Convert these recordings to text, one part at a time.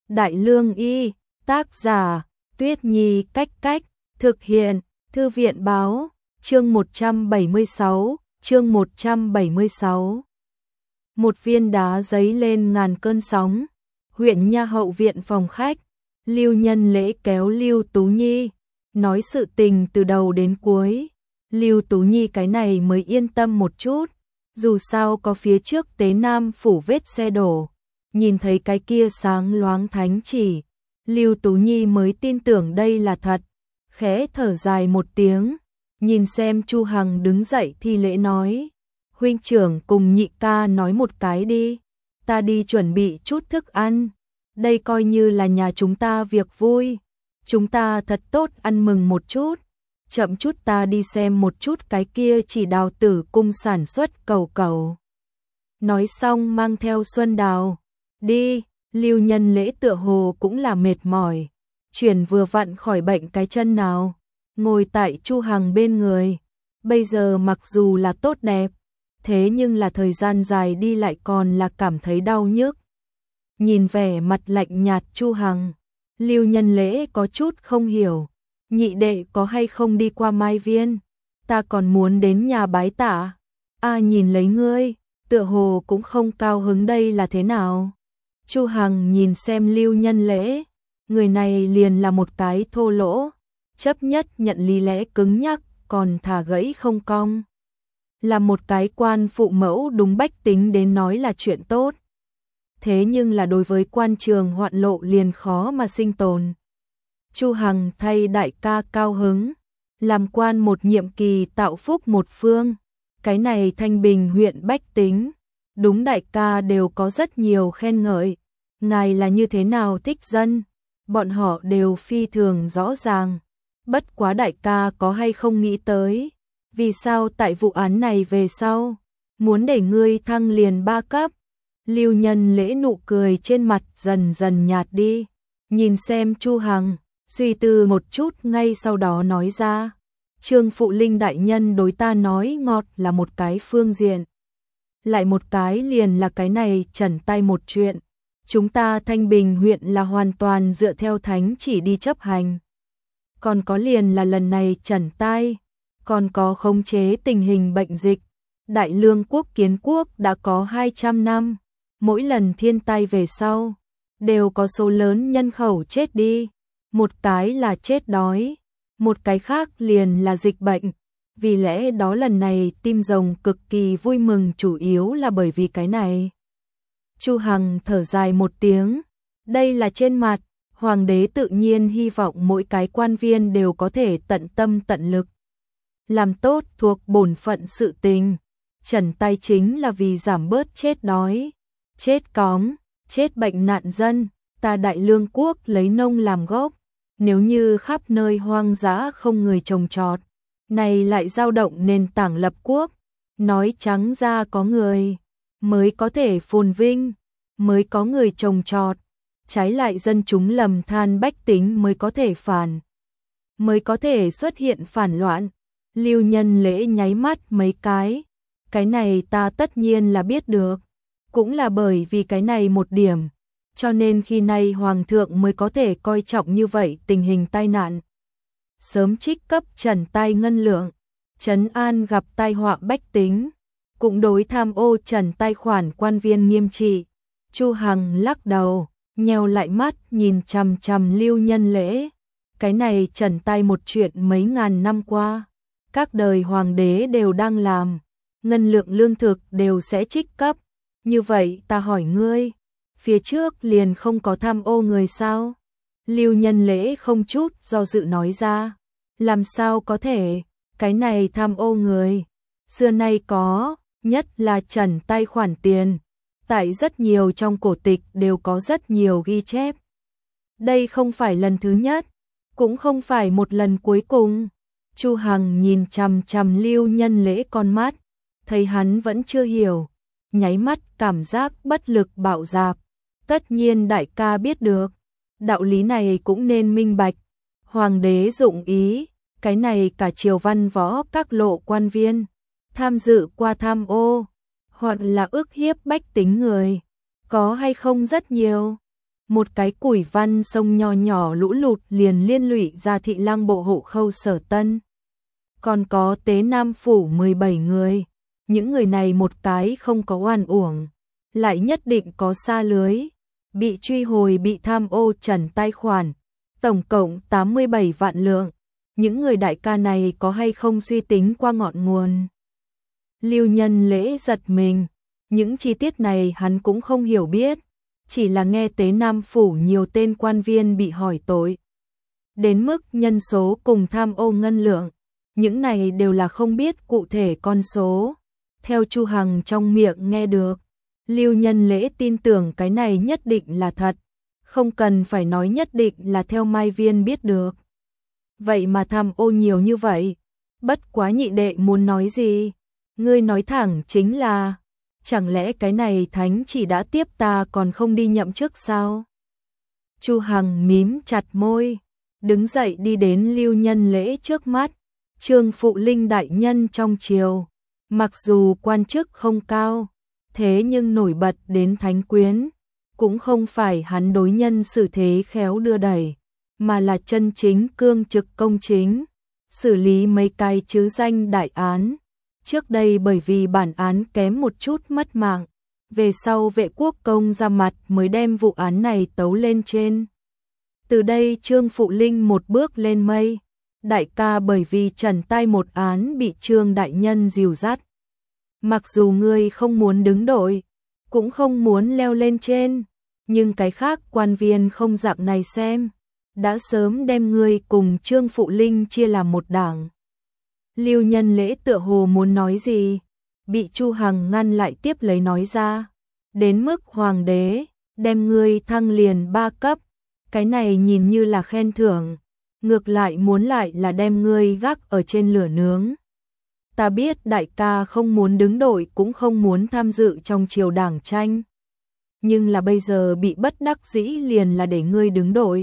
Đại Lương Y, tác giả, Tuyết Nhi Cách Cách, thực hiện, Thư viện báo, chương 176, chương 176. Một viên đá giấy lên ngàn cơn sóng, huyện nha hậu viện phòng khách, Lưu Nhân Lễ kéo Lưu Tú Nhi, nói sự tình từ đầu đến cuối. Lưu Tú Nhi cái này mới yên tâm một chút, dù sao có phía trước Tế Nam phủ vết xe đổ, nhìn thấy cái kia sáng loáng thánh chỉ, Lưu Tú Nhi mới tin tưởng đây là thật, khẽ thở dài một tiếng, nhìn xem Chu Hằng đứng dậy thi lễ nói, huynh trưởng cùng nhị ca nói một cái đi, ta đi chuẩn bị chút thức ăn, đây coi như là nhà chúng ta việc vui, chúng ta thật tốt ăn mừng một chút, chậm chút ta đi xem một chút cái kia chỉ đào tử cung sản xuất cầu cầu. Nói xong mang theo Xuân Đào, đi, Lưu Nhân Lễ tựa hồ cũng là mệt mỏi, chuyển vừa vặn khỏi bệnh cái chân nào, ngồi tại Chu Hằng bên người, bây giờ mặc dù là tốt đẹp, thế nhưng là thời gian dài đi lại còn là cảm thấy đau nhức. Nhìn vẻ mặt lạnh nhạt Chu Hằng, Lưu Nhân Lễ có chút không hiểu, nhị đệ có hay không đi qua Mai Viên, ta còn muốn đến nhà bái tạ, nhìn lấy ngươi, tựa hồ cũng không cao hứng đây là thế nào. Chu Hằng nhìn xem Lưu Nhân Lễ, người này liền là một cái thô lỗ, chấp nhất nhận lý lẽ cứng nhắc, còn thả gãy không cong. Là một cái quan phụ mẫu đúng bách tính đến nói là chuyện tốt. Thế nhưng là đối với quan trường hoạn lộ liền khó mà sinh tồn. Chu Hằng thay đại ca cao hứng, làm quan một nhiệm kỳ tạo phúc một phương, cái này Thanh Bình huyện bách tính, đúng đại ca đều có rất nhiều khen ngợi, ngài là như thế nào thích dân, bọn họ đều phi thường rõ ràng, bất quá đại ca có hay không nghĩ tới, vì sao tại vụ án này về sau, muốn để ngươi thăng liền 3 cấp, Lưu Nhân Lễ nụ cười trên mặt dần dần nhạt đi, nhìn xem Chu Hằng, suy tư một chút ngay sau đó nói ra, Trương Phụ Linh đại nhân đối ta nói ngọt là một cái phương diện, lại một cái liền là cái này trần tay một chuyện, chúng ta Thanh Bình huyện là hoàn toàn dựa theo thánh chỉ đi chấp hành, còn có liền là lần này trần tay, còn có khống chế tình hình bệnh dịch, Đại Lương quốc kiến quốc đã có 200 năm, mỗi lần thiên tai về sau, đều có số lớn nhân khẩu chết đi, một cái là chết đói, một cái khác liền là dịch bệnh, vì lẽ đó lần này Tim Rồng cực kỳ vui mừng chủ yếu là bởi vì cái này. Chu Hằng thở dài một tiếng, đây là trên mặt, hoàng đế tự nhiên hy vọng mỗi cái quan viên đều có thể tận tâm tận lực, làm tốt thuộc bổn phận sự tình, trần tay chính là vì giảm bớt chết đói, chết cóng, chết bệnh nạn dân, ta Đại Lương quốc lấy nông làm gốc, nếu như khắp nơi hoang dã không người trồng trọt, này lại dao động nền tảng lập quốc, nói trắng ra có người mới có thể phồn vinh, mới có người trồng trọt, trái lại dân chúng lầm than bách tính mới có thể phản, mới có thể xuất hiện phản loạn. Lưu Nhân Lễ nháy mắt mấy cái này ta tất nhiên là biết được, cũng là bởi vì cái này một điểm, cho nên khi nay Hoàng thượng mới có thể coi trọng như vậy tình hình tai nạn. Sớm trích cấp trần tai ngân lượng, trấn an gặp tai họa bách tính, cũng đối tham ô trần tai khoản quan viên nghiêm trị. Chu Hằng lắc đầu, nheo lại mắt nhìn chằm chằm Lưu Nhân Lễ, cái này trần tai một chuyện mấy ngàn năm qua, các đời hoàng đế đều đang làm, ngân lượng lương thực đều sẽ trích cấp, như vậy ta hỏi ngươi, phía trước liền không có tham ô người sao? Lưu Nhân Lễ không chút do dự nói ra, làm sao có thể, cái này tham ô người, xưa nay có, nhất là trần tay khoản tiền, tại rất nhiều trong cổ tịch đều có rất nhiều ghi chép. Đây không phải lần thứ nhất, cũng không phải một lần cuối cùng. Chu Hằng nhìn chằm chằm Lưu Nhân Lễ con mắt, thấy hắn vẫn chưa hiểu, nháy mắt cảm giác bất lực bạo dạp. Tất nhiên đại ca biết được, đạo lý này cũng nên minh bạch. Hoàng đế dụng ý, cái này cả triều văn võ các lộ quan viên, tham dự qua tham ô, hoặc là ức hiếp bách tính người, có hay không rất nhiều. Một cái Củi Văn sông nho nhỏ lũ lụt liền liên lụy ra Thị Lang bộ hộ khâu Sở Tân. Còn có Tế Nam phủ 17 người, những người này một cái không có oan uổng, lại nhất định có sa lưới, bị truy hồi bị tham ô trần tài khoản, tổng cộng 87 vạn lượng. Những người đại ca này có hay không suy tính qua ngọn nguồn? Lưu Nhân Lễ giật mình, những chi tiết này hắn cũng không hiểu biết, chỉ là nghe Tế Nam phủ nhiều tên quan viên bị hỏi tội. Đến mức nhân số cùng tham ô ngân lượng, những này đều là không biết cụ thể con số. Theo Chu Hằng trong miệng nghe được, Lưu Nhân Lễ tin tưởng cái này nhất định là thật, không cần phải nói nhất định là theo Mai Viên biết được. Vậy mà tham ô nhiều như vậy, bất quá nhị đệ muốn nói gì? Ngươi nói thẳng chính là, chẳng lẽ cái này thánh chỉ đã tiếp ta còn không đi nhậm chức sao? Chu Hằng mím chặt môi, đứng dậy đi đến Lưu Nhân Lễ trước mắt. Trương Phụ Linh đại nhân trong triều, mặc dù quan chức không cao, thế nhưng nổi bật đến thánh quyến, cũng không phải hắn đối nhân xử thế khéo đưa đẩy, mà là chân chính cương trực công chính, xử lý mấy cái chứ danh đại án. Trước đây bởi vì bản án kém một chút mất mạng, về sau Vệ Quốc Công ra mặt mới đem vụ án này tấu lên trên. Từ đây Trương Phụ Linh một bước lên mây, đại ca bởi vì trần tai một án bị Trương đại nhân dìu dắt. Mặc dù ngươi không muốn đứng đội, cũng không muốn leo lên trên, nhưng cái khác quan viên không dạng này xem, đã sớm đem ngươi cùng Trương Phụ Linh chia làm một đảng. Lưu Nhân Lễ tựa hồ muốn nói gì, bị Chu Hằng ngăn lại tiếp lấy nói ra, đến mức hoàng đế đem ngươi thăng liền 3 cấp, cái này nhìn như là khen thưởng, ngược lại muốn lại là đem ngươi gác ở trên lửa nướng. Ta biết đại ca không muốn đứng đội cũng không muốn tham dự trong triều đảng tranh, nhưng là bây giờ bị bất đắc dĩ liền là để ngươi đứng đội.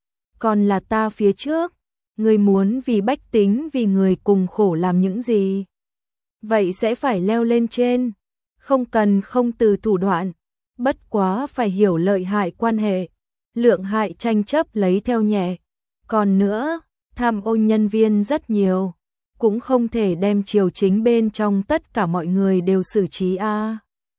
Còn là ta phía trước, ngươi muốn vì bách tính vì người cùng khổ làm những gì? Vậy sẽ phải leo lên trên, không cần không từ thủ đoạn, bất quá phải hiểu lợi hại quan hệ, lượng hại tranh chấp lấy theo nhẹ. Còn nữa, tham ô nhân viên rất nhiều, cũng không thể đem triều chính bên trong tất cả mọi người đều xử trí a.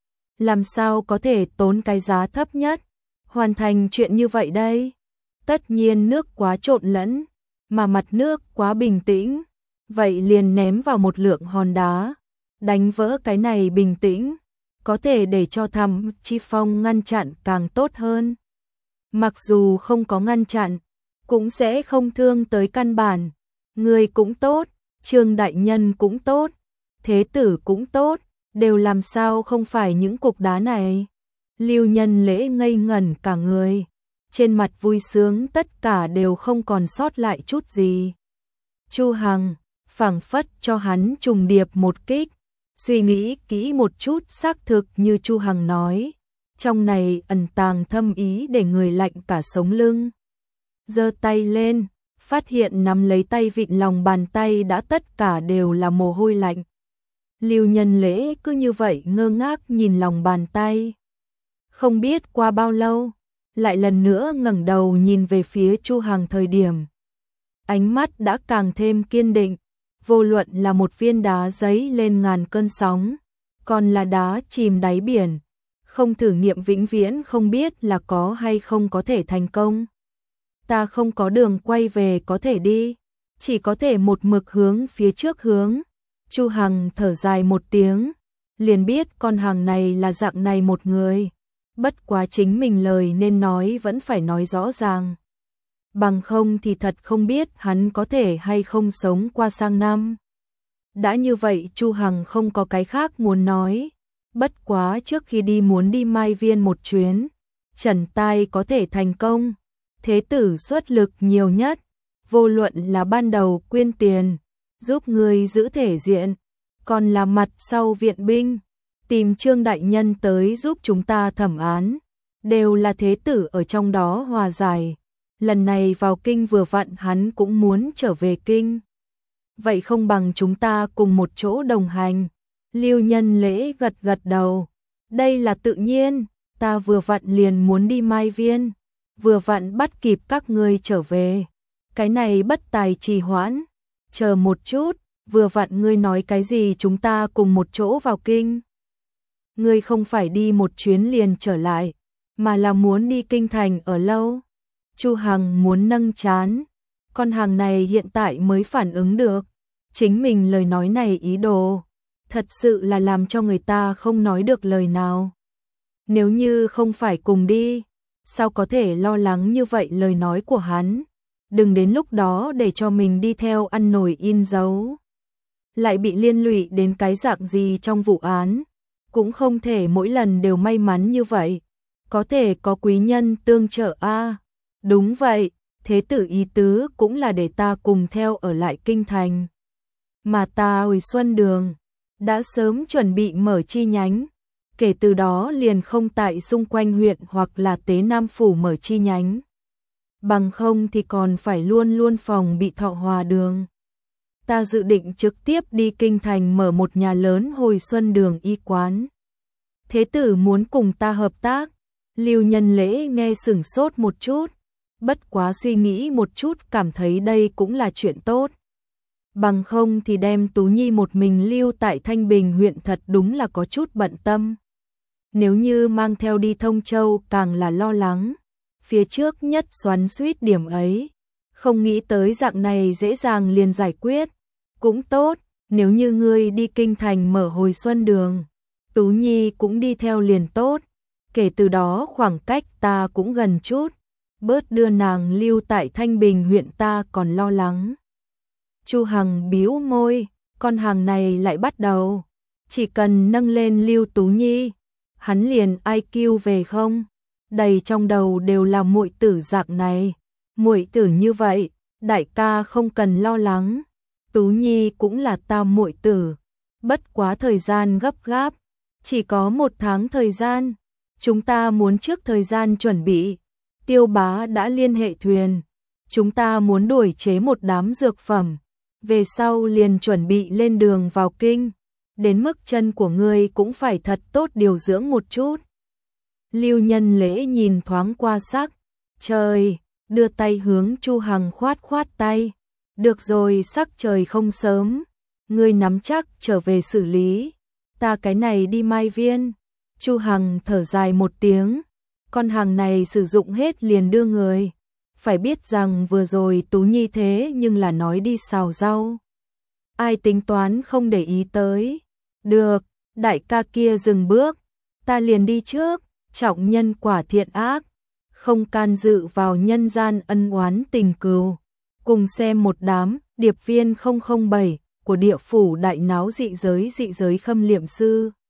Làm sao có thể tốn cái giá thấp nhất, hoàn thành chuyện như vậy đây? Tất nhiên nước quá trộn lẫn, mà mặt nước quá bình tĩnh, vậy liền ném vào một lượng hòn đá, đánh vỡ cái này bình tĩnh, có thể để cho Thẩm Chi Phong ngăn chặn càng tốt hơn. Mặc dù không có ngăn chặn, cũng sẽ không thương tới căn bản. Người cũng tốt, Trương đại nhân cũng tốt, thế tử cũng tốt, đều làm sao không phải những cục đá này. Lưu Nhân Lễ ngây ngẩn cả người, trên mặt vui sướng tất cả đều không còn sót lại chút gì. Chu Hằng phảng phất cho hắn trùng điệp một kích, suy nghĩ kỹ một chút xác thực như Chu Hằng nói, trong này ẩn tàng thâm ý để người lạnh cả sống lưng. Giơ tay lên, phát hiện nắm lấy tay vịn lòng bàn tay đã tất cả đều là mồ hôi lạnh. Lưu Nhân Lễ cứ như vậy ngơ ngác nhìn lòng bàn tay. Không biết qua bao lâu, lại lần nữa ngẩng đầu nhìn về phía Chu Hằng thời điểm. Ánh mắt đã càng thêm kiên định, vô luận là một viên đá giấy lên ngàn cơn sóng, còn là đá chìm đáy biển, không thử nghiệm vĩnh viễn không biết là có hay không có thể thành công. Ta không có đường quay về có thể đi, chỉ có thể một mực hướng phía trước hướng. Chu Hằng thở dài một tiếng, liền biết con hàng này là dạng này một người, bất quá chính mình lời nên nói vẫn phải nói rõ ràng. Bằng không thì thật không biết hắn có thể hay không sống qua sang năm. Đã như vậy Chu Hằng không có cái khác muốn nói, bất quá trước khi đi muốn đi Mai Viên một chuyến, trần tai có thể thành công, thế tử xuất lực nhiều nhất, vô luận là ban đầu quyên tiền, giúp người giữ thể diện, còn là mặt sau viện binh, tìm Trương đại nhân tới giúp chúng ta thẩm án, đều là thế tử ở trong đó hòa giải. Lần này vào kinh vừa vặn hắn cũng muốn trở về kinh. Vậy không bằng chúng ta cùng một chỗ đồng hành. Lưu Nhân Lễ gật gật đầu. Đây là tự nhiên, ta vừa vặn liền muốn đi Mai Viên, vừa vặn bắt kịp các ngươi trở về. Cái này bất tài trì hoãn, chờ một chút, vừa vặn ngươi nói cái gì chúng ta cùng một chỗ vào kinh. Ngươi không phải đi một chuyến liền trở lại, mà là muốn đi kinh thành ở lâu. Chu Hằng muốn nâng trán, con hàng này hiện tại mới phản ứng được, chính mình lời nói này ý đồ, thật sự là làm cho người ta không nói được lời nào. Nếu như không phải cùng đi, sao có thể lo lắng như vậy lời nói của hắn, đừng đến lúc đó để cho mình đi theo ăn nổi in dấu. Lại bị liên lụy đến cái dạng gì trong vụ án, cũng không thể mỗi lần đều may mắn như vậy, có thể có quý nhân tương trợ a. Đúng vậy, thế tử ý tứ cũng là để ta cùng theo ở lại kinh thành. Mà ta Hồi Xuân Đường đã sớm chuẩn bị mở chi nhánh, kể từ đó liền không tại xung quanh huyện hoặc là Tế Nam phủ mở chi nhánh. Bằng không thì còn phải luôn luôn phòng bị Thọ Hòa Đường. Ta dự định trực tiếp đi kinh thành mở một nhà lớn Hồi Xuân Đường y quán. Thế tử muốn cùng ta hợp tác. Lưu Nhân Lễ nghe sửng sốt một chút, bất quá suy nghĩ một chút cảm thấy đây cũng là chuyện tốt. Bằng không thì đem Tú Nhi một mình lưu tại Thanh Bình huyện thật đúng là có chút bận tâm. Nếu như mang theo đi Thông Châu càng là lo lắng. Phía trước nhất xoắn xuýt điểm ấy, không nghĩ tới dạng này dễ dàng liền giải quyết. Cũng tốt, nếu như ngươi đi kinh thành mở Hồi Xuân Đường, Tú Nhi cũng đi theo liền tốt. Kể từ đó khoảng cách ta cũng gần chút, bớt đưa nàng lưu tại Thanh Bình huyện ta còn lo lắng. Chu Hằng bĩu môi, con hàng này lại bắt đầu, chỉ cần nâng lên Lưu Tú Nhi, hắn liền IQ về không, đầy trong đầu đều là muội tử dạng này, muội tử như vậy, đại ca không cần lo lắng, Tú Nhi cũng là ta muội tử, bất quá thời gian gấp gáp, chỉ có 1 tháng thời gian, chúng ta muốn trước thời gian chuẩn bị, Tiêu Bá đã liên hệ thuyền, chúng ta muốn đuổi chế một đám dược phẩm, về sau liền chuẩn bị lên đường vào kinh, đến mức chân của ngươi cũng phải thật tốt điều dưỡng một chút. Lưu Nhân Lễ nhìn thoáng qua sắc trời, đưa tay hướng Chu Hằng khoát khoát tay. Được rồi, sắc trời không sớm, ngươi nắm chắc trở về xử lý, ta cái này đi Mai Viên. Chu Hằng thở dài một tiếng, con hàng này sử dụng hết liền đưa người. Phải biết rằng vừa rồi Tú Nhi thế nhưng là nói đi xào rau. Ai tính toán không để ý tới. Được, đại ca kia dừng bước, ta liền đi trước, trọng nhân quả thiện ác, không can dự vào nhân gian ân oán tình cừu. Cùng xem một đám điệp viên 007 của địa phủ đại náo dị giới khâm liệm sư.